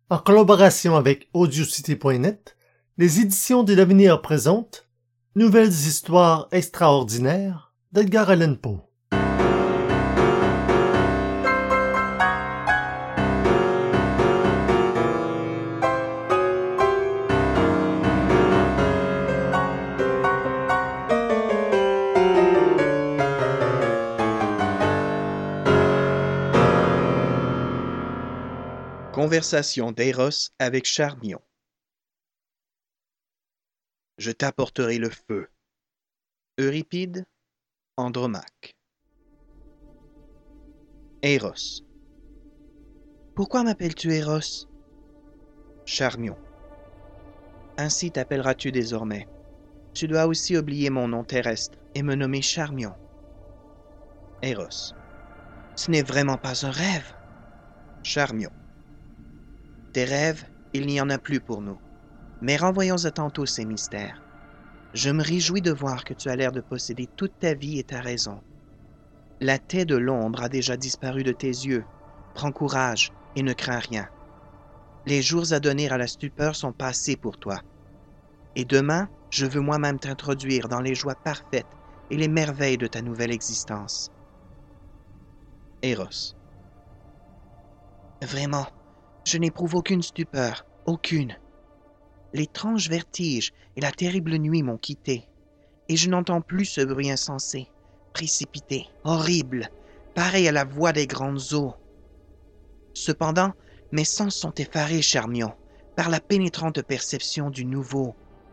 En collaboration avec Audiocité.net, les éditions de l'Avenir présentent Nouvelles histoires extraordinaires d'Edgar Allan Poe. Conversation d'Éros avec Charmion. Je t'apporterai le feu. Euripide, Andromaque. Éros. Pourquoi m'appelles-tu Éros? Charmion. Ainsi t'appelleras-tu désormais. Tu dois aussi oublier mon nom terrestre et me nommer Charmion. Éros. Ce n'est vraiment pas un rêve. Charmion. Tes rêves, il n'y en a plus pour nous. Mais renvoyons à tantôt ces mystères. Je me réjouis de voir que tu as l'air de posséder toute ta vie et ta raison. La taie de l'ombre a déjà disparu de tes yeux. Prends courage et ne crains rien. Les jours à donner à la stupeur sont passés pour toi. Et demain, je veux moi-même t'introduire dans les joies parfaites et les merveilles de ta nouvelle existence. Éros. Vraiment, je n'éprouve aucune stupeur, aucune. L'étrange vertige et la terrible nuit m'ont quitté, et je n'entends plus ce bruit insensé, précipité, horrible, pareil à la voix des grandes eaux. Cependant, mes sens sont effarés, Charmion, par la pénétrante perception du nouveau.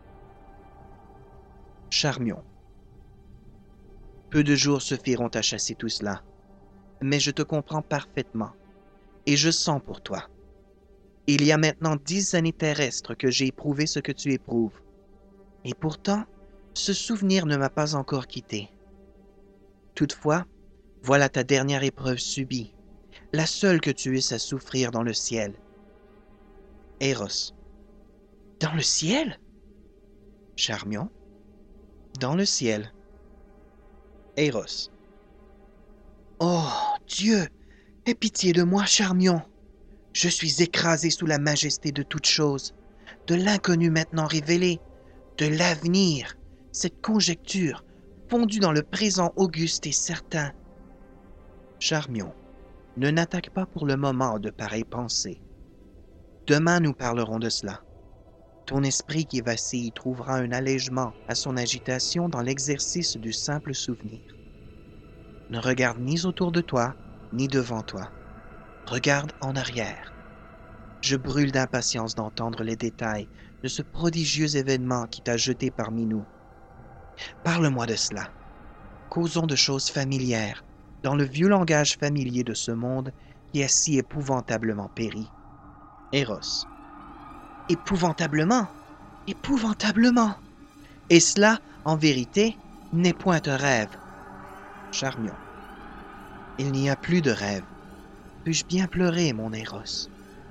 Charmion. Peu de jours suffiront à chasser tout cela, mais je te comprends parfaitement, et je sens pour toi. Il y a maintenant 10 années terrestres que j'ai éprouvé ce que tu éprouves. Et pourtant, ce souvenir ne m'a pas encore quitté. Toutefois, voilà ta dernière épreuve subie, la seule que tu eusses à souffrir dans le ciel. Éros. Dans le ciel? Charmion. Dans le ciel. Éros. Oh, Dieu, aie pitié de moi, Charmion. Je suis écrasé sous la majesté de toute chose, de l'inconnu maintenant révélé, de l'avenir, cette conjecture fondue dans le présent auguste et certain. Charmion, ne n'attaque pas pour le moment de pareilles pensées. Demain nous parlerons de cela. Ton esprit qui vacille trouvera un allègement à son agitation dans l'exercice du simple souvenir. Ne regarde ni autour de toi, ni devant toi. Regarde en arrière. Je brûle d'impatience d'entendre les détails de ce prodigieux événement qui t'a jeté parmi nous. Parle-moi de cela. Causons de choses familières, dans le vieux langage familier de ce monde qui a si épouvantablement péri. Éros. Épouvantablement? Épouvantablement! Et cela, en vérité, n'est point un rêve. Charmion. Il n'y a plus de rêve. Puis-je bien pleurer, mon Éros?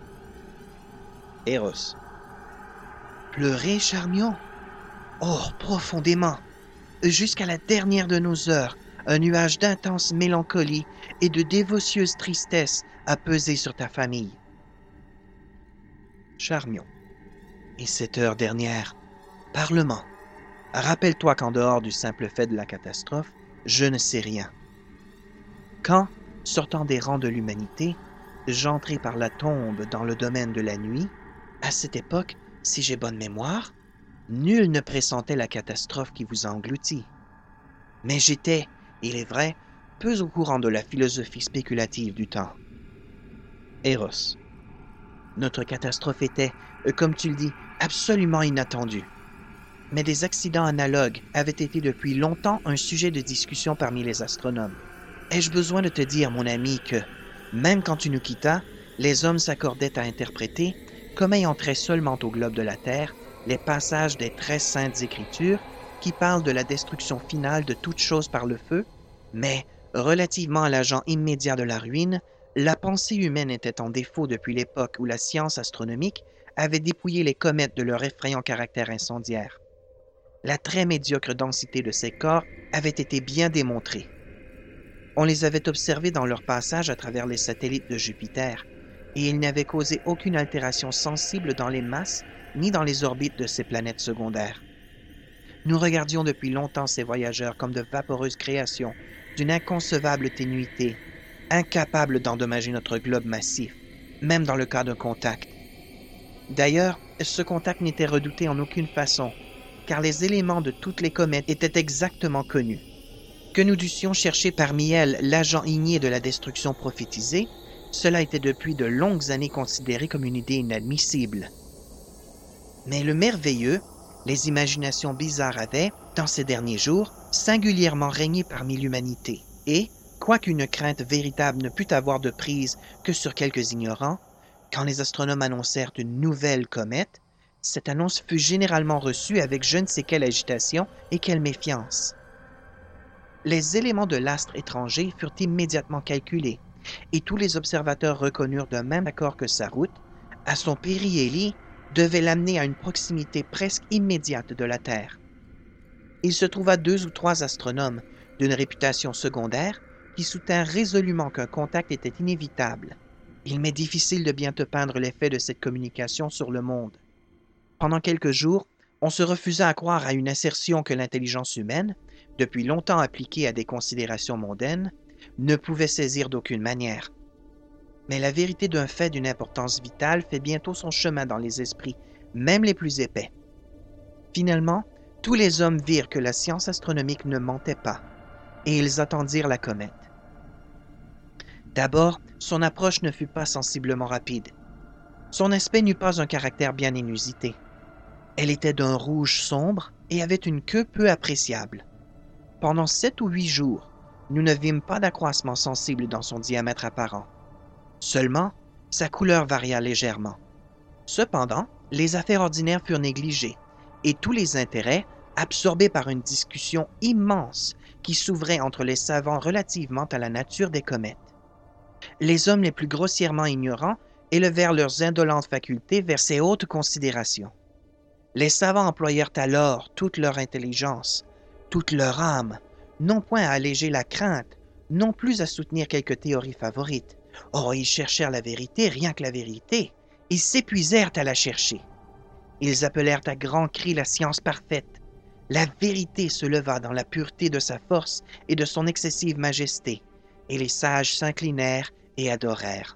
Éros. Pleurer, Charmion? Oh, profondément. Jusqu'à la dernière de nos heures, un nuage d'intense mélancolie et de dévotieuse tristesse a pesé sur ta famille. Charmion. Et cette heure dernière? Parlement. Rappelle-toi qu'en dehors du simple fait de la catastrophe, je ne sais rien. Quand, sortant des rangs de l'humanité, j'entrai par la tombe dans le domaine de la nuit, à cette époque, si j'ai bonne mémoire, nul ne pressentait la catastrophe qui vous a englouti. Mais j'étais, il est vrai, peu au courant de la philosophie spéculative du temps. Éros. Notre catastrophe était, comme tu le dis, absolument inattendue. Mais des accidents analogues avaient été depuis longtemps un sujet de discussion parmi les astronomes. Ai-je besoin de te dire, mon ami, que, même quand tu nous quittas, les hommes s'accordaient à interpréter, comme ayant trait seulement au globe de la Terre, les passages des très saintes Écritures qui parlent de la destruction finale de toute chose par le feu, mais, relativement à l'agent immédiat de la ruine, la pensée humaine était en défaut depuis l'époque où la science astronomique avait dépouillé les comètes de leur effrayant caractère incendiaire. La très médiocre densité de ces corps avait été bien démontrée. On les avait observés dans leur passage à travers les satellites de Jupiter, et il n'avait causé aucune altération sensible dans les masses ni dans les orbites de ces planètes secondaires. Nous regardions depuis longtemps ces voyageurs comme de vaporeuses créations d'une inconcevable ténuité, incapables d'endommager notre globe massif, même dans le cas d'un contact. D'ailleurs, ce contact n'était redouté en aucune façon, car les éléments de toutes les comètes étaient exactement connus. Que nous dussions chercher parmi elles l'agent igné de la destruction prophétisée, cela était depuis de longues années considéré comme une idée inadmissible. Mais le merveilleux, les imaginations bizarres avaient, dans ces derniers jours, singulièrement régné parmi l'humanité, et, quoiqu'une crainte véritable ne pût avoir de prise que sur quelques ignorants, quand les astronomes annoncèrent une nouvelle comète, cette annonce fut généralement reçue avec je ne sais quelle agitation et quelle méfiance. Les éléments de l'astre étranger furent immédiatement calculés, et tous les observateurs reconnurent d'un même accord que sa route, à son périhélie, devait l'amener à une proximité presque immédiate de la Terre. Il se trouva 2 ou 3 astronomes d'une réputation secondaire qui soutinrent résolument qu'un contact était inévitable. Il m'est difficile de bien te peindre l'effet de cette communication sur le monde. Pendant quelques jours, on se refusa à croire à une assertion que l'intelligence humaine, depuis longtemps appliquée à des considérations mondaines, ne pouvait saisir d'aucune manière. Mais la vérité d'un fait d'une importance vitale fait bientôt son chemin dans les esprits, même les plus épais. Finalement, tous les hommes virent que la science astronomique ne mentait pas, et ils attendirent la comète. D'abord, son approche ne fut pas sensiblement rapide. Son aspect n'eut pas un caractère bien inusité. Elle était d'un rouge sombre et avait une queue peu appréciable. Pendant 7 ou 8 jours, nous ne vîmes pas d'accroissement sensible dans son diamètre apparent. Seulement, sa couleur varia légèrement. Cependant, les affaires ordinaires furent négligées, et tous les intérêts, absorbés par une discussion immense qui s'ouvrait entre les savants relativement à la nature des comètes. Les hommes les plus grossièrement ignorants élevèrent leurs indolentes facultés vers ces hautes considérations. Les savants employèrent alors toute leur intelligence, toute leur âme, non point à alléger la crainte, non plus à soutenir quelque théorie favorite. Oh, ils cherchèrent la vérité, rien que la vérité. Ils s'épuisèrent à la chercher. Ils appelèrent à grands cris la science parfaite. La vérité se leva dans la pureté de sa force et de son excessive majesté, et les sages s'inclinèrent et adorèrent.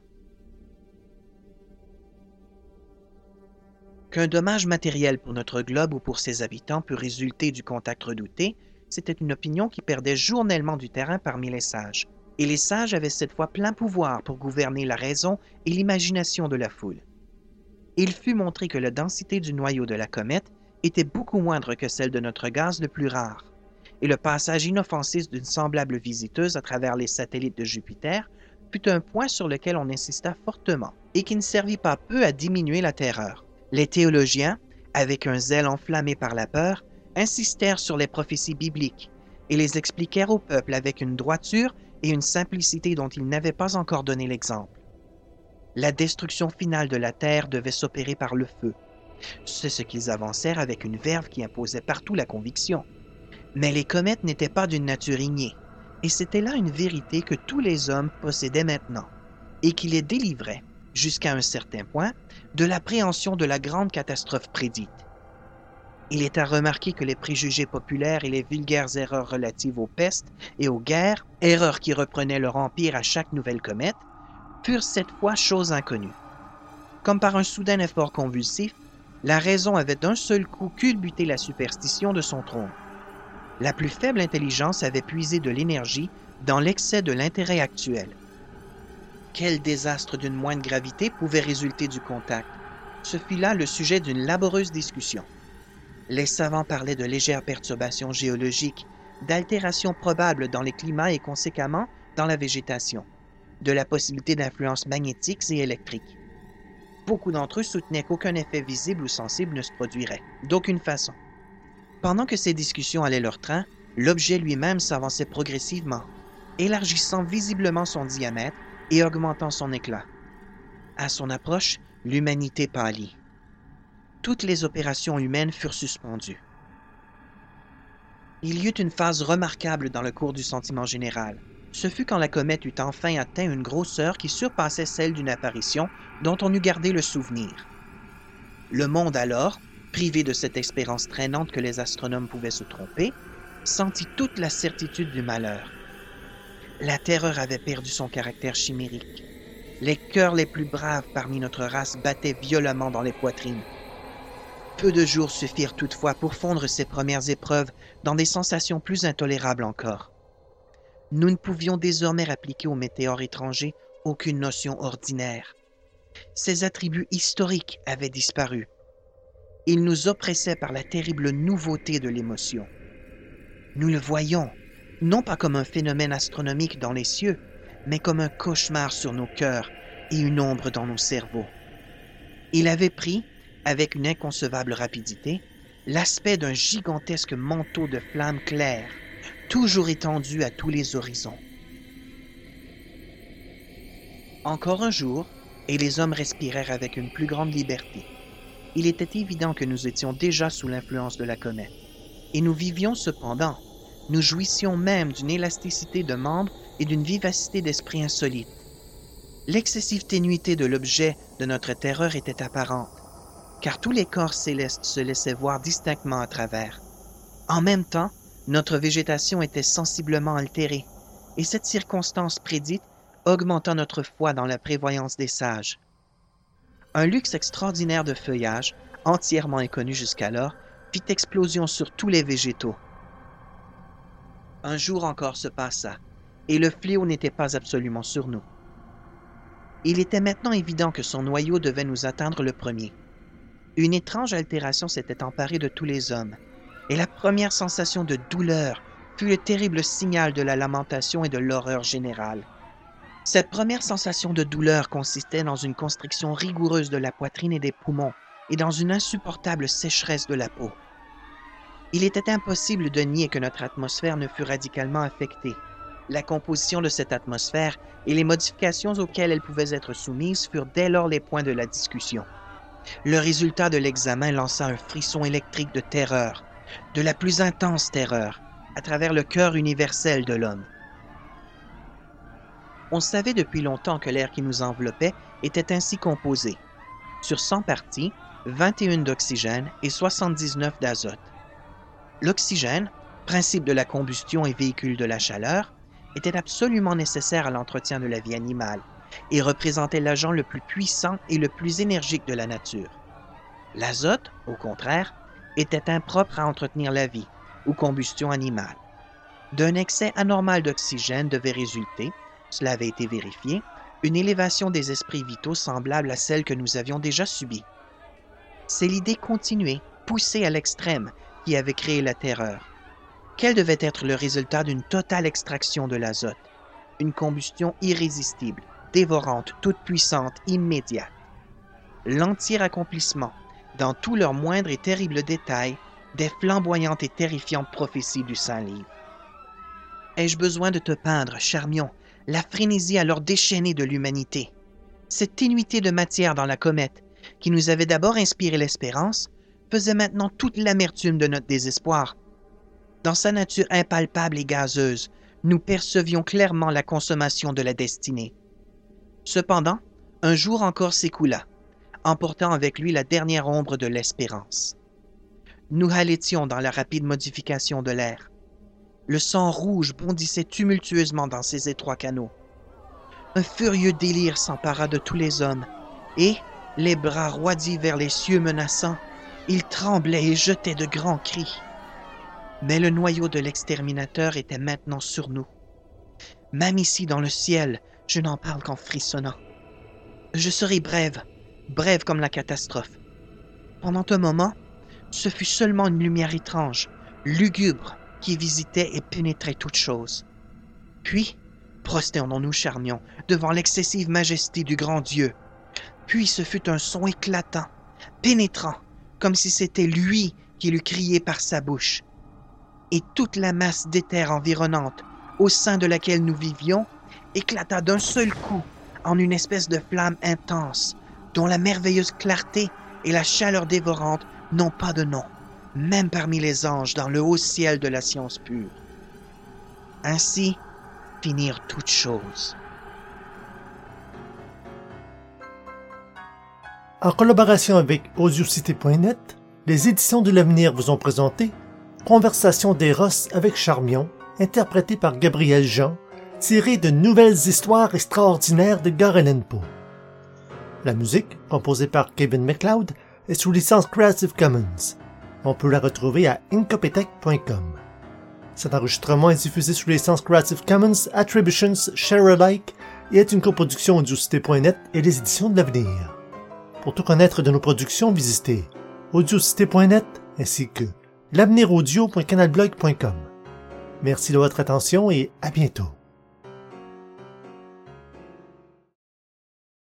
Qu'un dommage matériel pour notre globe ou pour ses habitants pût résulter du contact redouté, c'était une opinion qui perdait journellement du terrain parmi les sages, et les sages avaient cette fois plein pouvoir pour gouverner la raison et l'imagination de la foule. Il fut montré que la densité du noyau de la comète était beaucoup moindre que celle de notre gaz le plus rare, et le passage inoffensif d'une semblable visiteuse à travers les satellites de Jupiter fut un point sur lequel on insista fortement, et qui ne servit pas peu à diminuer la terreur. Les théologiens, avec un zèle enflammé par la peur, insistèrent sur les prophéties bibliques et les expliquèrent au peuple avec une droiture et une simplicité dont ils n'avaient pas encore donné l'exemple. La destruction finale de la Terre devait s'opérer par le feu. C'est ce qu'ils avancèrent avec une verve qui imposait partout la conviction. Mais les comètes n'étaient pas d'une nature ignée, et c'était là une vérité que tous les hommes possédaient maintenant, et qui les délivrait, jusqu'à un certain point, de l'appréhension de la grande catastrophe prédite. Il est à remarquer que les préjugés populaires et les vulgaires erreurs relatives aux pestes et aux guerres, erreurs qui reprenaient leur empire à chaque nouvelle comète, furent cette fois chose inconnue. Comme par un soudain effort convulsif, la raison avait d'un seul coup culbuté la superstition de son trône. La plus faible intelligence avait puisé de l'énergie dans l'excès de l'intérêt actuel. Quel désastre d'une moindre gravité pouvait résulter du contact? Ce fut là le sujet d'une laborieuse discussion. Les savants parlaient de légères perturbations géologiques, d'altérations probables dans les climats et conséquemment dans la végétation, de la possibilité d'influences magnétiques et électriques. Beaucoup d'entre eux soutenaient qu'aucun effet visible ou sensible ne se produirait, d'aucune façon. Pendant que ces discussions allaient leur train, l'objet lui-même s'avançait progressivement, élargissant visiblement son diamètre et augmentant son éclat. À son approche, l'humanité pâlit. Toutes les opérations humaines furent suspendues. Il y eut une phase remarquable dans le cours du sentiment général. Ce fut quand la comète eut enfin atteint une grosseur qui surpassait celle d'une apparition dont on eût gardé le souvenir. Le monde alors, privé de cette espérance traînante que les astronomes pouvaient se tromper, sentit toute la certitude du malheur. La terreur avait perdu son caractère chimérique. Les cœurs les plus braves parmi notre race battaient violemment dans les poitrines. Peu de jours suffirent toutefois pour fondre ces premières épreuves dans des sensations plus intolérables encore. Nous ne pouvions désormais appliquer aux météores étrangers aucune notion ordinaire. Ses attributs historiques avaient disparu. Ils nous oppressaient par la terrible nouveauté de l'émotion. Nous le voyions, non pas comme un phénomène astronomique dans les cieux, mais comme un cauchemar sur nos cœurs et une ombre dans nos cerveaux. Il avait pris, avec une inconcevable rapidité, l'aspect d'un gigantesque manteau de flammes claires, toujours étendu à tous les horizons. Encore un jour, et les hommes respirèrent avec une plus grande liberté. Il était évident que nous étions déjà sous l'influence de la comète. Et nous vivions cependant, nous jouissions même d'une élasticité de membres et d'une vivacité d'esprit insolite. L'excessive ténuité de l'objet de notre terreur était apparente, car tous les corps célestes se laissaient voir distinctement à travers. En même temps, notre végétation était sensiblement altérée, et cette circonstance prédite augmenta notre foi dans la prévoyance des sages. Un luxe extraordinaire de feuillage, entièrement inconnu jusqu'alors, fit explosion sur tous les végétaux. Un jour encore se passa, et le fléau n'était pas absolument sur nous. Il était maintenant évident que son noyau devait nous atteindre le premier. Une étrange altération s'était emparée de tous les hommes, et la première sensation de douleur fut le terrible signal de la lamentation et de l'horreur générale. Cette première sensation de douleur consistait dans une constriction rigoureuse de la poitrine et des poumons, et dans une insupportable sécheresse de la peau. Il était impossible de nier que notre atmosphère ne fût radicalement affectée. La composition de cette atmosphère et les modifications auxquelles elle pouvait être soumise furent dès lors les points de la discussion. Le résultat de l'examen lança un frisson électrique de terreur, de la plus intense terreur, à travers le cœur universel de l'homme. On savait depuis longtemps que l'air qui nous enveloppait était ainsi composé. Sur 100 parties, 21 d'oxygène et 79 d'azote. L'oxygène, principe de la combustion et véhicule de la chaleur, était absolument nécessaire à l'entretien de la vie animale et représentait l'agent le plus puissant et le plus énergique de la nature. L'azote, au contraire, était impropre à entretenir la vie ou combustion animale. D'un excès anormal d'oxygène devait résulter, cela avait été vérifié, une élévation des esprits vitaux semblable à celle que nous avions déjà subie. C'est l'idée continuée, poussée à l'extrême, qui avait créé la terreur. Quel devait être le résultat d'une totale extraction de l'azote? Une combustion irrésistible, dévorante, toute puissante, immédiate. L'entier accomplissement, dans tous leurs moindres et terribles détails, des flamboyantes et terrifiantes prophéties du Saint-Livre. Ai-je besoin de te peindre, Charmion, la frénésie alors déchaînée de l'humanité? Cette ténuité de matière dans la comète, qui nous avait d'abord inspiré l'espérance, faisait maintenant toute l'amertume de notre désespoir. Dans sa nature impalpable et gazeuse, nous percevions clairement la consommation de la destinée. Cependant, un jour encore s'écoula, emportant avec lui la dernière ombre de l'espérance. Nous halettions dans la rapide modification de l'air. Le sang rouge bondissait tumultueusement dans ses étroits canaux. Un furieux délire s'empara de tous les hommes, et, les bras roidis vers les cieux menaçants, ils tremblaient et jetaient de grands cris. Mais le noyau de l'exterminateur était maintenant sur nous. Même ici dans le ciel, je n'en parle qu'en frissonnant. Je serai brève comme la catastrophe. Pendant un moment, ce fut seulement une lumière étrange, lugubre, qui visitait et pénétrait toute chose. Puis, prosternons-nous, Charmion, devant l'excessive majesté du grand Dieu. Puis ce fut un son éclatant, pénétrant, comme si c'était lui qui l'eût crié par sa bouche. Et toute la masse d'éther environnante, au sein de laquelle nous vivions, éclata d'un seul coup en une espèce de flamme intense, dont la merveilleuse clarté et la chaleur dévorante n'ont pas de nom, même parmi les anges dans le haut ciel de la science pure. Ainsi, finir toute chose. En collaboration avec Audiocité.net, les éditions de l'avenir vous ont présenté Conversation d'Eros avec Charmion, interprété par Gabriel Jean, tiré de Nouvelles histoires extraordinaires d'Edgar Allan Poe. La musique, composée par Kevin MacLeod, est sous licence Creative Commons. On peut la retrouver à incopetech.com. Cet enregistrement est diffusé sous licence Creative Commons Attributions Share Alike et est une coproduction Audiocité.net et les éditions de l'avenir. Pour tout connaître de nos productions, visitez Audiocité.net ainsi que l'aveniraudio.canalblog.com. Merci de votre attention et à bientôt.